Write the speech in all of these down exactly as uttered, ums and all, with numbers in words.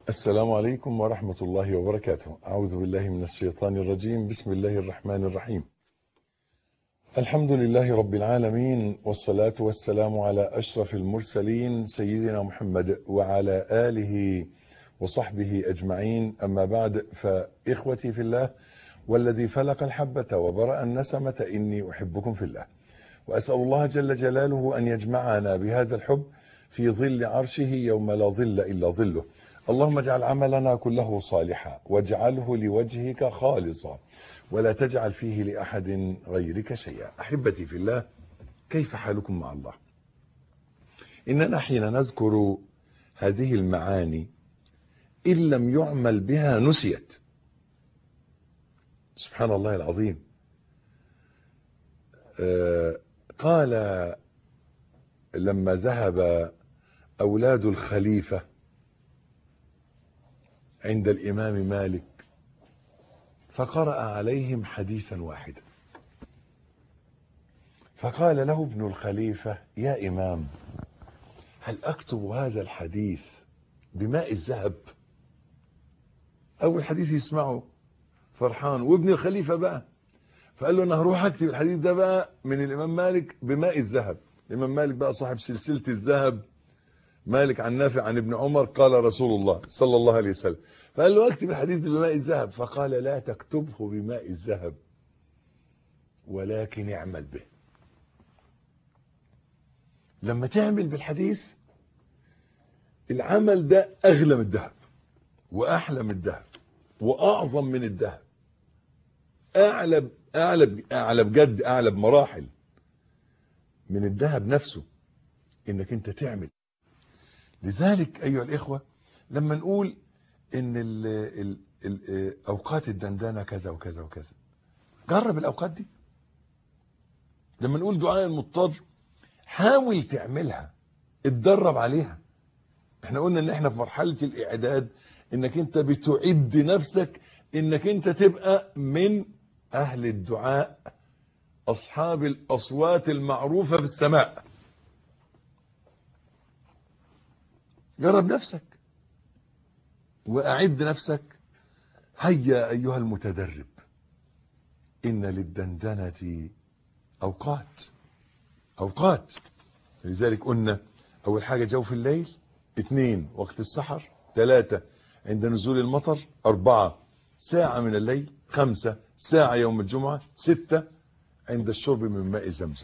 السلام عليكم ورحمة الله وبركاته. أعوذ بالله من الشيطان الرجيم. بسم الله الرحمن الرحيم. الحمد لله رب العالمين، والصلاة والسلام على أشرف المرسلين سيدنا محمد وعلى آله وصحبه أجمعين. أما بعد، فإخوتي في الله والذي فلق الحبة وبرأ النسمة إني أحبكم في الله، وأسأل الله جل جلاله أن يجمعنا بهذا الحب في ظل عرشه يوم لا ظل إلا ظله. اللهم اجعل عملنا كله صالحا واجعله لوجهك خالصا ولا تجعل فيه لأحد غيرك شيئا. أحبتي في الله، كيف حالكم مع الله؟ إننا حين نذكر هذه المعاني إن لم يعمل بها نسيت. سبحان الله العظيم. آه قال لما ذهب أولاد الخليفة عند الإمام مالك فقرأ عليهم حديثا واحدا، فقال له ابن الخليفة: يا إمام، هل أكتب هذا الحديث بماء الذهب؟ أول حديث يسمعه فرحان، وابن الخليفة بقى فقال له: أنا هروح أكتب الحديث ده بقى من الإمام مالك بماء الذهب. الإمام مالك بقى صاحب سلسلة الذهب، مالك عن نافع عن ابن عمر قال رسول الله صلى الله عليه وسلم. فقال له: اكتب الحديث بماء الذهب. فقال: لا تكتبه بماء الذهب ولكن اعمل به. لما تعمل بالحديث، العمل ده اغلى من الذهب واحلى من الذهب واعظم من الذهب، اعلى اعلى اعلى بجد، اعلى بمراحل من الذهب نفسه، انك انت تعمل. لذلك ايها الاخوه، لما نقول ان ال ال ال اوقات الدندنه كذا وكذا وكذا، جرب الاوقات دي. لما نقول دعاء المضطر، حاول تعملها، اتدرب عليها. احنا قلنا ان احنا في مرحله الاعداد، انك انت بتعد نفسك انك انت تبقى من اهل الدعاء، اصحاب الاصوات المعروفه في السماء. جرب نفسك وأعد نفسك. هيا أيها المتدرب، إن للدندنة أوقات أوقات لذلك قلنا: أول حاجة جوف الليل، اثنين وقت السحر، ثلاثة عند نزول المطر، أربعة ساعة من الليل، خمسة ساعة يوم الجمعة، ستة عند الشرب من ماء زمزم.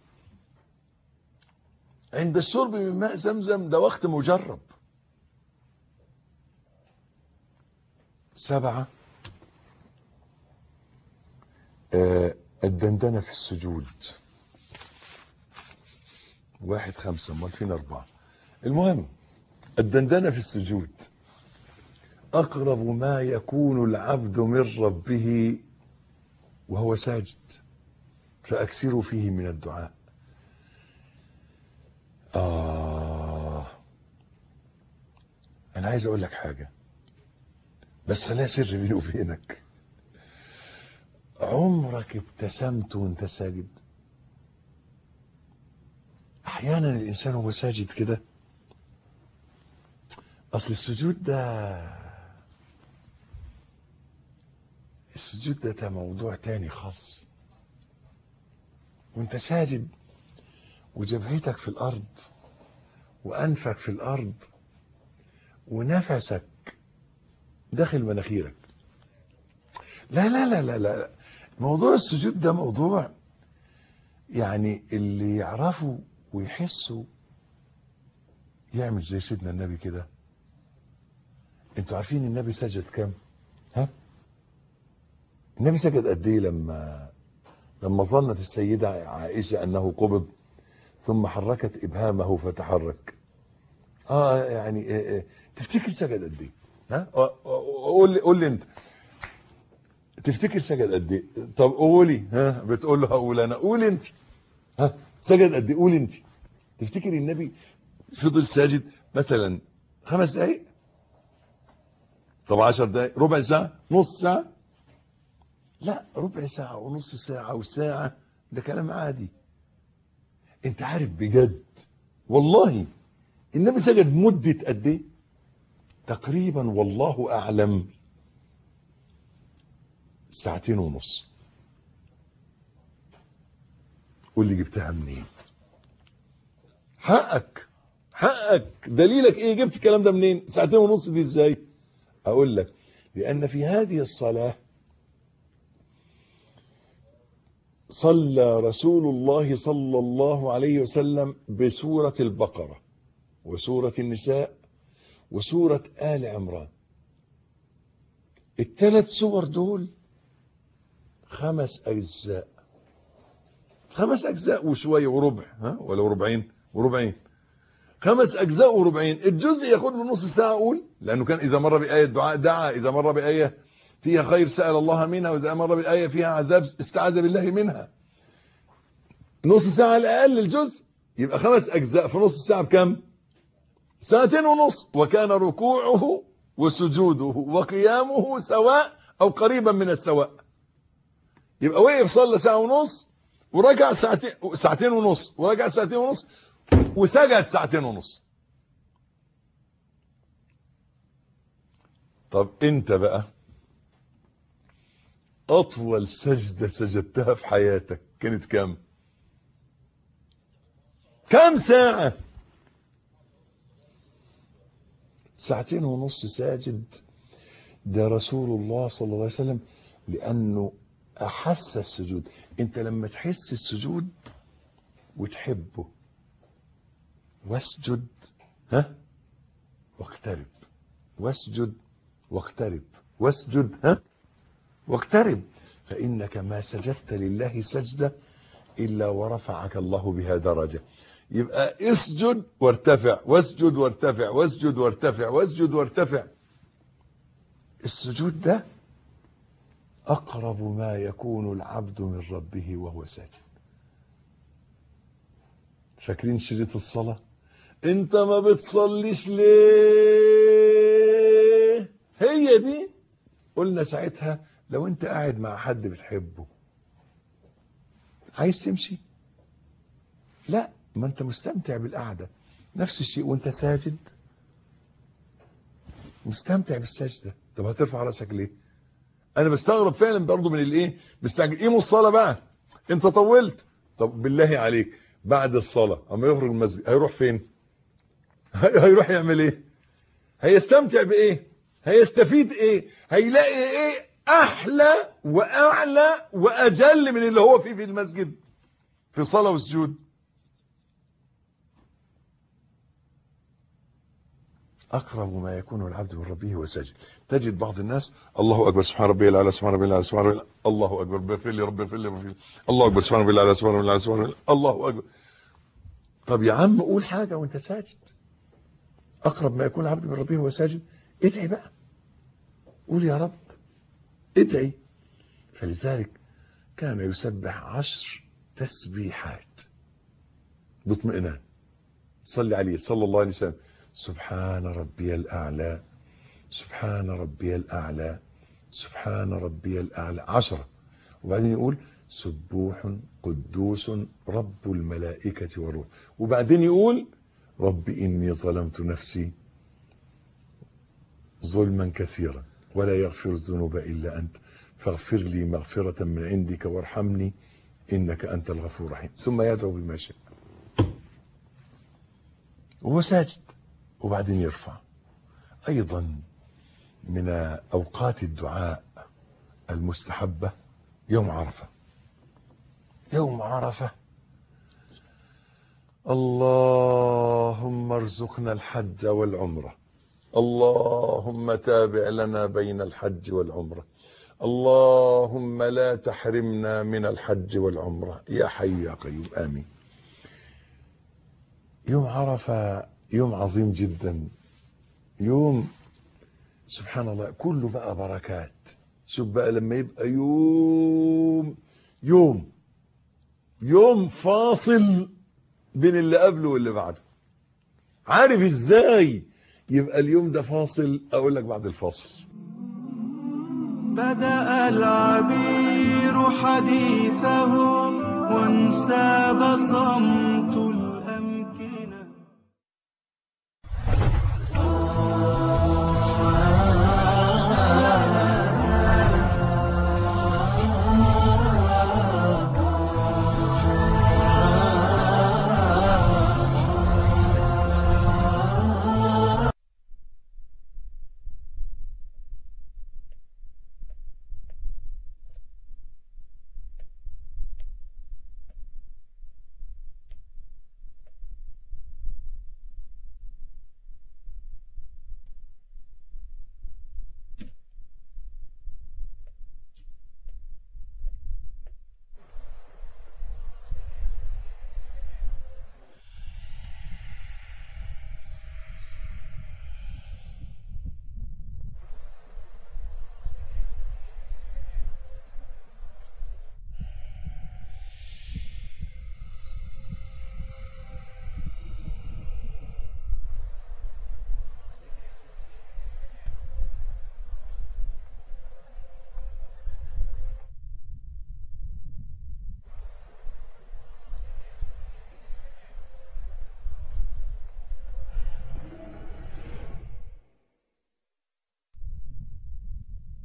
عند الشرب من ماء زمزم ده وقت مجرب. سبعة آه الدندنة في السجود. واحد خمسة، امال فين أربعة؟ المهم، الدندنة في السجود أقرب ما يكون العبد من ربه وهو ساجد، فأكثروا فيه من الدعاء. آه أنا عايز أقول لك حاجة، بس خليها سر بيني وبينك. عمرك ابتسمت وانت ساجد؟ احيانا الانسان وهو ساجد كده، اصل السجود ده السجود ده, ده موضوع تاني خالص. وانت ساجد وجبهتك في الارض وانفك في الارض ونفسك داخل مناخيرك. لا لا لا لا لا موضوع السجود ده موضوع يعني اللي يعرفه ويحسه يعمل زي سيدنا النبي كده. انتوا عارفين النبي سجد كم؟ ها؟ النبي سجد قد ايه لما لما ظنت السيدة عائشة انه قبض ثم حركت ابهامه فتحرك؟ اه يعني إيه إيه تفتكر سجد قد ايه؟ ها؟ قول لي قول لي انت تفتكر سجد قد ايه؟ طب قولي. ها؟ بتقول له هقول انا. قول انت. ها؟ سجد قد ايه؟ قول انت. تفتكر النبي فضل ساجد مثلا خمس دقايق؟ طب عشر دقايق؟ ربع ساعة؟ نص ساعة؟ لا، ربع ساعة ونص ساعة وساعة ده كلام عادي. انت عارف بجد والله النبي سجد مدة قد ايه؟ تقريبا والله أعلم ساعتين ونص. قول لي جبتها منين؟ حقك حقك، دليلك ايه؟ جبت الكلام ده منين؟ ساعتين ونص دي ازاي؟ اقول لك، لان في هذه الصلاة صلى رسول الله صلى الله عليه وسلم بسورة البقرة وسورة النساء وسورة آل عمران. الثلاث سور دول خمس أجزاء، خمس أجزاء وشوية وربع، ها ولا ربعين وربعين، خمس أجزاء وربعين. الجزء ياخد له نص ساعة أقول، لأنه كان إذا مر بآية دعاء دعا، إذا مر بآية فيها خير سأل الله منها، وإذا مر بآية فيها عذاب استعاذ بالله منها. نص ساعة على الأقل الجزء، يبقى خمس أجزاء في نص ساعة بكم؟ ساعتين ونص. وكان ركوعه وسجوده وقيامه سواء أو قريبا من السواء. يبقى وقف صلى ساعة ونص ورجع ساعتين ساعتين ونص ورجع ساعتين ونص وسجد ساعتين ونص. طب انت بقى اطول سجدة سجدتها في حياتك كانت كام؟ كام ساعة؟ ساعتين ونص ساجد. ده رسول الله صلى الله عليه وسلم، لأنه أحس السجود. انت لما تحس السجود وتحبه، واسجد ها واقترب، واسجد واقترب، واسجد ها واقترب، فإنك ما سجدت لله سجدة إلا ورفعك الله بها درجة. يبقى اسجد وارتفع، واسجد وارتفع، واسجد وارتفع، واسجد وارتفع. السجود ده أقرب ما يكون العبد من ربه وهو ساجد. فاكرين شريط الصلاة؟ انت ما بتصليش ليه؟ هي دي. قلنا ساعتها لو انت قاعد مع حد بتحبه عايز تمشي؟ لا، ما انت مستمتع بالقعدة. نفس الشيء وانت ساجد مستمتع بالسجدة. طب هترفع راسك ليه؟ انا بستغرب فعلا برضو من الايه، مستعجل. قيموا الصلاة بقى، انت طولت. طب بالله عليك بعد الصلاة اما يخرج المسجد هيروح فين؟ هيروح يعمل ايه؟ هيستمتع بايه؟ هيستفيد ايه؟ هيلاقي ايه احلى واعلى واجل من اللي هو فيه في المسجد في صلاة وسجود؟ أقرب ما يكون العبد من ربه وساجد. تجد بعض الناس الله أكبر سبحان ربي الأعلى سبحان ربي الأعلى سبحان ربي الأعلى، الله أكبر اغفر لي ربي اغفر لي اغفر لي، الله أكبر سبحان ربي الأعلى سبحان ربي الأعلى سبحان ربي الأعلى، الله أكبر. طب يا عم قول حاجة وأنت ساجد. أقرب ما يكون العبد من ربه وهو ساجد. ادعي بقى، قول يا رب، ادعي. فلذلك كان يسبح عشر تسبيحات باطمئنان. صلي عليه صلى الله عليه وسلم: سبحان ربي الأعلى، سبحان ربي الأعلى، سبحان ربي الأعلى، عشرة. وبعدين يقول: سبوح قدوس رب الملائكة والروح. وبعدين يقول: رب إني ظلمت نفسي ظلما كثيرا ولا يغفر الذنوب إلا أنت فاغفر لي مغفرة من عندك وارحمني إنك أنت الغفور الرحيم. ثم يدعو بما شاء وهو ساجد. وبعدين يرفع. أيضا من أوقات الدعاء المستحبة يوم عرفة. يوم عرفة اللهم ارزقنا الحج والعمرة، اللهم تابع لنا بين الحج والعمرة، اللهم لا تحرمنا من الحج والعمرة يا حي يا قيوم آمين. يوم عرفة يوم عظيم جدا، يوم سبحان الله كله بقى بركات. شوف بقى لما يبقى يوم يوم يوم فاصل بين اللي قبله واللي بعده. عارف ازاي يبقى اليوم ده فاصل؟ اقول لك بعد الفاصل. بدأ العبير حديثه وانساب صمت الأمكنة.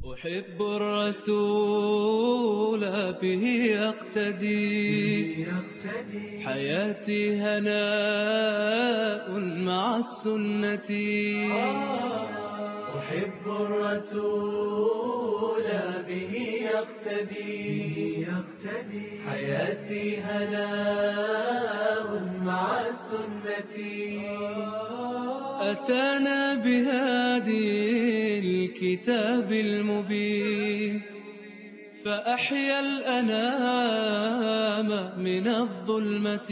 أحب الرسول به يقتدي حياتي هناء مع السنة. أحب الرسول به يقتدي حياتي هناء مع السنة. أتانا بهادي الكتاب المبين فأحيا الأنام من الظلمة.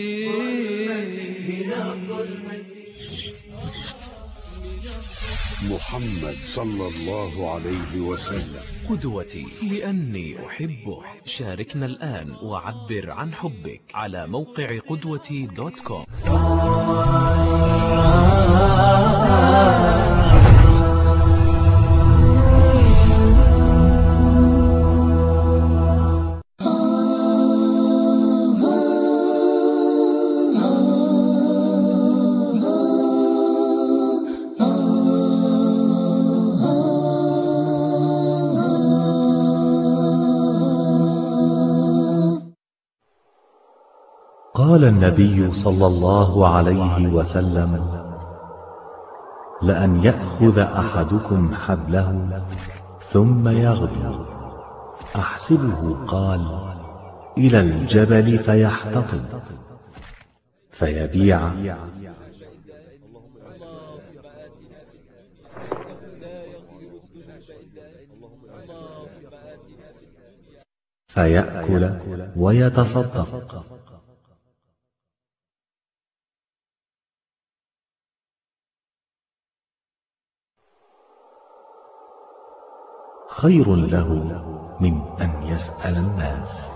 محمد صلى الله عليه وسلم قدوتي لأني أحبه. شاركنا الآن وعبر عن حبك على موقع قدوتي دوت كوم. قال النبي صلى الله عليه وسلم: لأن يأخذ أحدكم حبله ثم يغدو، أحسبه قال إلى الجبل فيحتطب فيبيع فيأكل ويتصدق. خير له من أن يسأل الناس.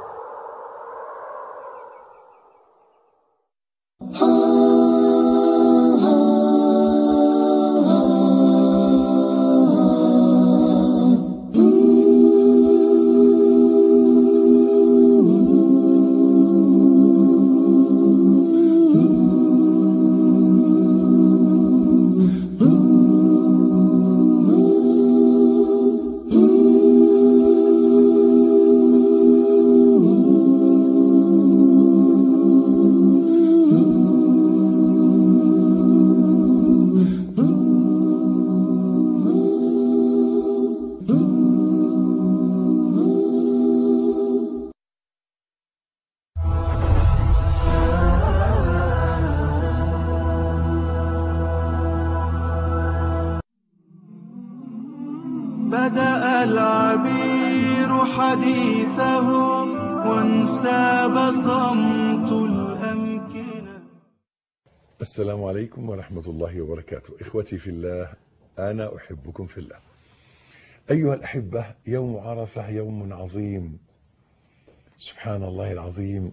بدأ العبير حديثه وانساب صمت الأمكنة. السلام عليكم ورحمة الله وبركاته. إخوتي في الله، أنا أحبكم في الله. أيها الأحبة، يوم عرفة يوم عظيم، سبحان الله العظيم.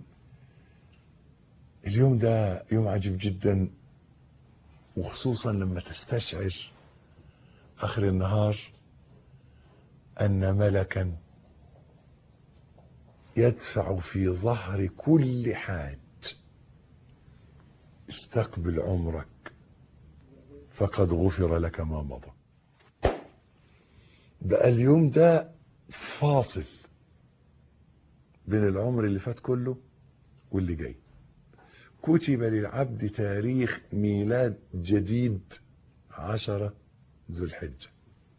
اليوم ده يوم عجيب جدا، وخصوصا لما تستشعر آخر النهار أن ملكا يدفع في ظهر كل حاج: استقبل عمرك فقد غفر لك ما مضى. بقى اليوم ده فاصل بين العمر اللي فات كله واللي جاي. كتب للعبد تاريخ ميلاد جديد عشرة ذو الحجة.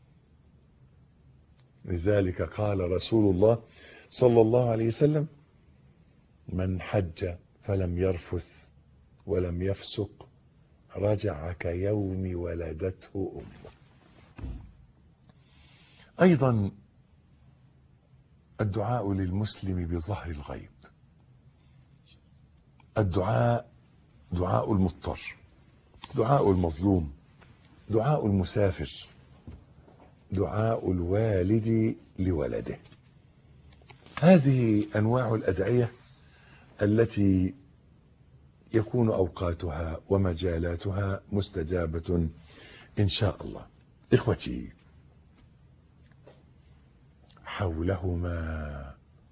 لذلك قال رسول الله صلى الله عليه وسلم: من حج فلم يرفث ولم يفسق رجع كيوم ولدته أمه. أيضا الدعاء للمسلم بظهر الغيب. الدعاء دعاء المضطر، دعاء المظلوم، دعاء المسافر، دعاء الوالد لولده. هذه أنواع الأدعية التي يكون أوقاتها ومجالاتها مستجابة إن شاء الله. إخوتي، حولهما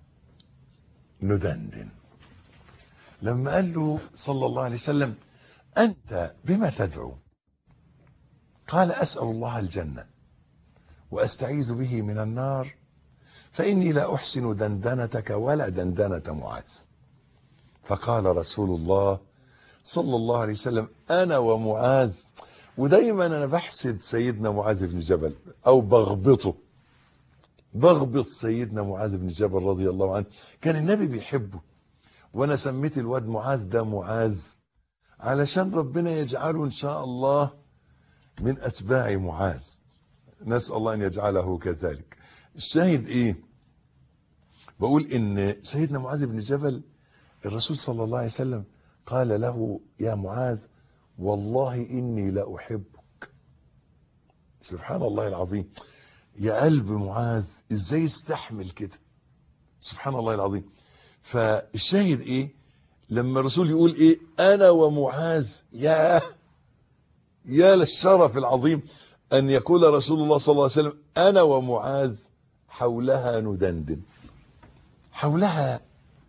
ندندن. لما قال له صلى الله عليه وسلم: أنت بما تدعو؟ قال: أسأل الله الجنة وأستعيذ به من النار فإني لا أحسن دندنتك ولا دندنة معاذ. فقال رسول الله صلى الله عليه وسلم أنا ومعاذ. ودايما أنا بحسد سيدنا معاذ بن جبل أو بغبطه، بغبط سيدنا معاذ بن جبل رضي الله عنه. كان النبي بيحبه، وأنا سميت الواد معاذ ده معاذ علشان ربنا يجعله إن شاء الله من أتباع معاذ، نسأل الله أن يجعله كذلك. الشاهد إيه؟ بقول إن سيدنا معاذ بن جبل الرسول صلى الله عليه وسلم قال له يا معاذ والله إني لا أحبك. سبحان الله العظيم، يا قلب معاذ إزاي استحمل كده، سبحان الله العظيم. فالشاهد إيه؟ لما الرسول يقول إيه أنا ومعاذ، يا يا للشرف العظيم أن يقول رسول الله صلى الله عليه وسلم أنا ومعاذ حولها ندندن. حولها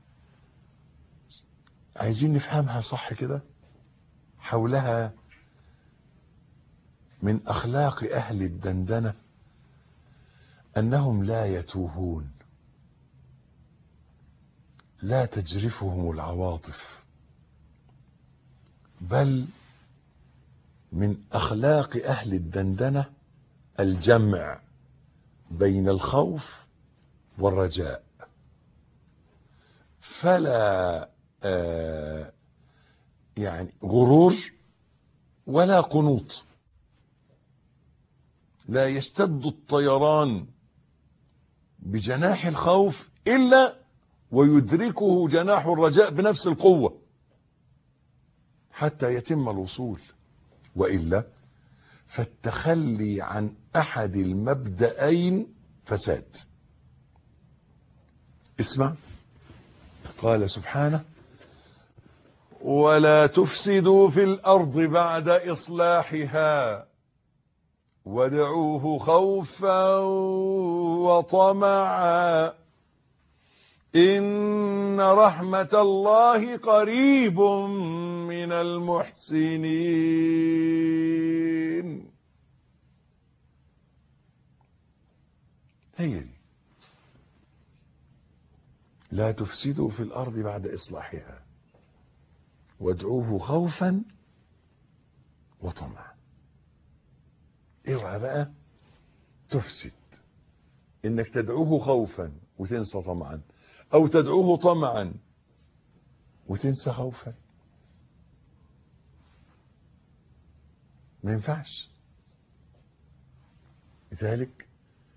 عايزين نفهمها صح كده. حولها من أخلاق أهل الدندنة أنهم لا يتوهون، لا تجرفهم العواطف، بل من أخلاق أهل الدندنة الجمع بين الخوف والرجاء. فلا آه يعني غرور ولا قنوط. لا يشتد الطيران بجناح الخوف إلا ويدركه جناح الرجاء بنفس القوة حتى يتم الوصول، وإلا فالتخلي عن أحد المبدأين فساد. اسمع، قال سبحانه ولا تفسدوا في الأرض بعد إصلاحها وادعوه خوفا وطمعا إن رحمة الله قريب من المحسنين. هي دي، لا تفسدوا في الأرض بعد إصلاحها وادعوه خوفا وطمعا. اوعى بقى تفسد، انك تدعوه خوفا وتنسى طمعا، او تدعوه طمعا وتنسى خوفا. ما ينفعش. لذلك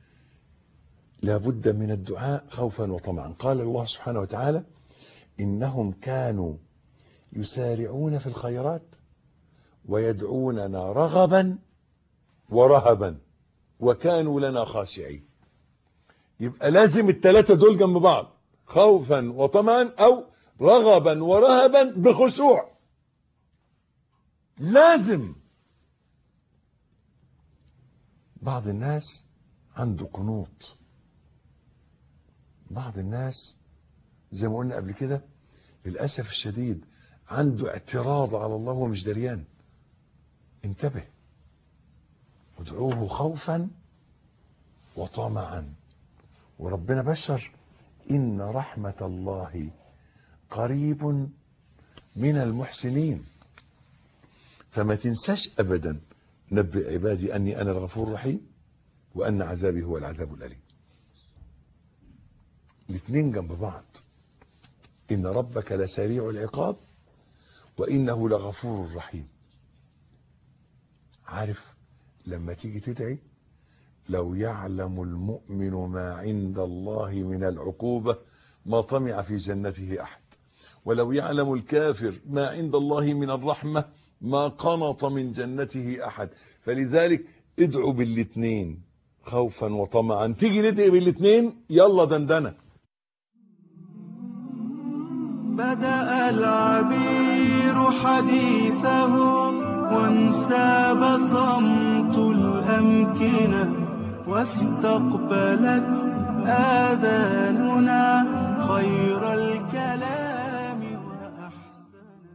لابد من الدعاء خوفا وطمعا. قال الله سبحانه وتعالى إنهم كانوا يسارعون في الخيرات ويدعوننا رغبا ورهبا وكانوا لنا خاشعين. يبقى لازم الثلاثة دول جنب بعض، خوفا وطمعا أو رغبا ورهبا بخشوع. لازم. بعض الناس عنده قنوط، بعض الناس زي ما قلنا قبل كده للأسف الشديد عنده اعتراض على الله ومش دريان. انتبه، ادعوه خوفا وطمعا. وربنا بشر إن رحمة الله قريب من المحسنين. فما تنساش أبدا نبئ عبادي أني أنا الغفور الرحيم وأن عذابي هو العذاب الأليم. الاثنين جنب بعض. إن ربك لسريع العقاب وإنه لغفور رحيم. عارف لما تيجي تدعي لو يعلم المؤمن ما عند الله من العقوبة ما طمع في جنته أحد، ولو يعلم الكافر ما عند الله من الرحمة ما قنط من جنته أحد. فلذلك ادعوا بالاثنين خوفا وطمعا. تيجي ندعي بالاثنين، يلا دندنة. بدأ العبير حديثه وانساب صمت الأمكنة واستقبلت آذاننا خير الكلام وأحسن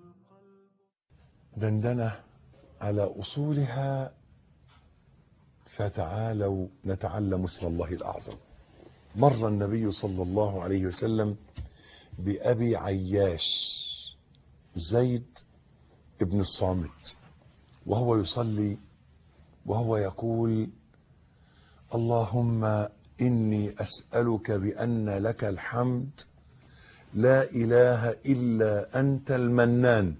والقلب. دندنة على أصولها فتعالوا نتعلم اسم الله الأعظم. مر النبي صلى الله عليه وسلم بأبي عياش زيد ابن الصامت وهو يصلي وهو يقول: اللهم إني أسألك بأن لك الحمد لا إله إلا أنت المنان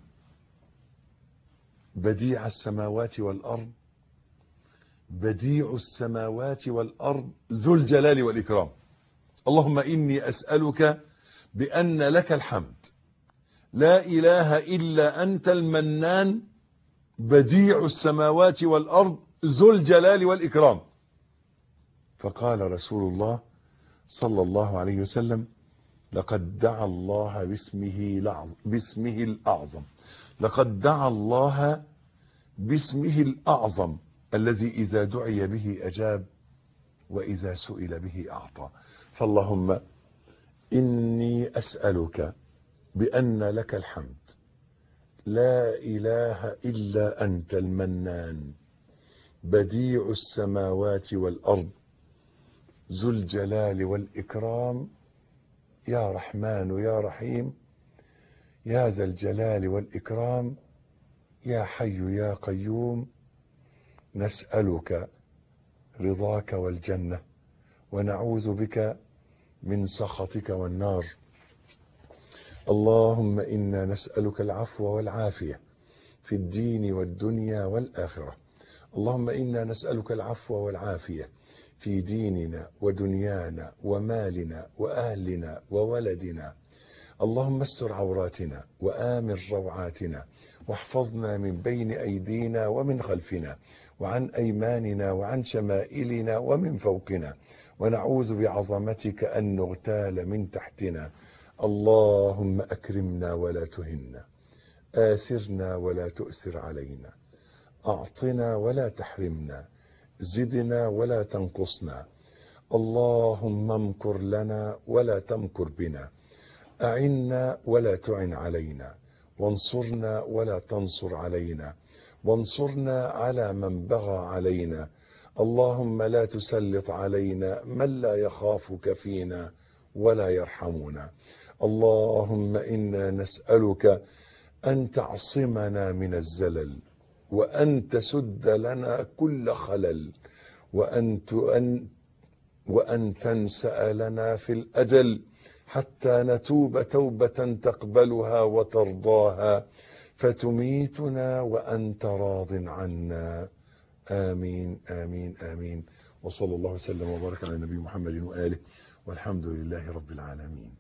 بديع السماوات والأرض بديع السماوات والأرض ذو الجلال والإكرام. اللهم إني أسألك بأن لك الحمد لا إله إلا أنت المنان بديع السماوات والأرض ذو الجلال والإكرام. فقال رسول الله صلى الله عليه وسلم: لقد دعا الله باسمه باسمه الأعظم لقد دعا الله باسمه الأعظم الذي إذا دعي به أجاب وإذا سئل به أعطى. فاللهم إني أسألك بأن لك الحمد لا إله إلا أنت المنان بديع السماوات والأرض ذو الجلال والإكرام يا رحمن يا رحيم يا ذا الجلال والإكرام يا حي يا قيوم نسألك رضاك والجنة ونعوذ بك من سخطك والنار. اللهم إنا نسألك العفو والعافية في الدين والدنيا والآخرة. اللهم إنا نسألك العفو والعافية في ديننا ودنيانا ومالنا وأهلنا وولدنا. اللهم استر عوراتنا وآمن روعاتنا واحفظنا من بين أيدينا ومن خلفنا وعن أيماننا وعن شمائلنا ومن فوقنا ونعوذ بعظمتك أن نغتال من تحتنا. اللهم أكرمنا ولا تهنا آثرنا ولا تؤثر علينا أعطنا ولا تحرمنا زدنا ولا تنقصنا. اللهم امكر لنا ولا تمكر بنا أعنا ولا تعن علينا وانصرنا ولا تنصر علينا وانصرنا على من بغى علينا. اللهم لا تسلط علينا من لا يخافك فينا ولا يرحمنا. اللهم إنا نسألك أن تعصمنا من الزلل وأن تسد لنا كل خلل وأن, أن, وأن تنسأ لنا في الأجل حتى نتوب توبة تقبلها وترضاها فتميتنا وأنت راض عنا. آمين آمين آمين. وصلى الله وسلم وبارك على نبي محمد وآله والحمد لله رب العالمين.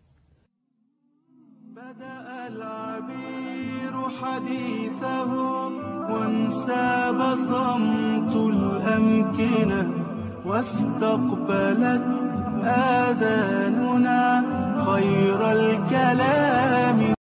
بدأ العبير حديثه وانساب صمت الأمكنة واستقبلت آذاننا خير الكلام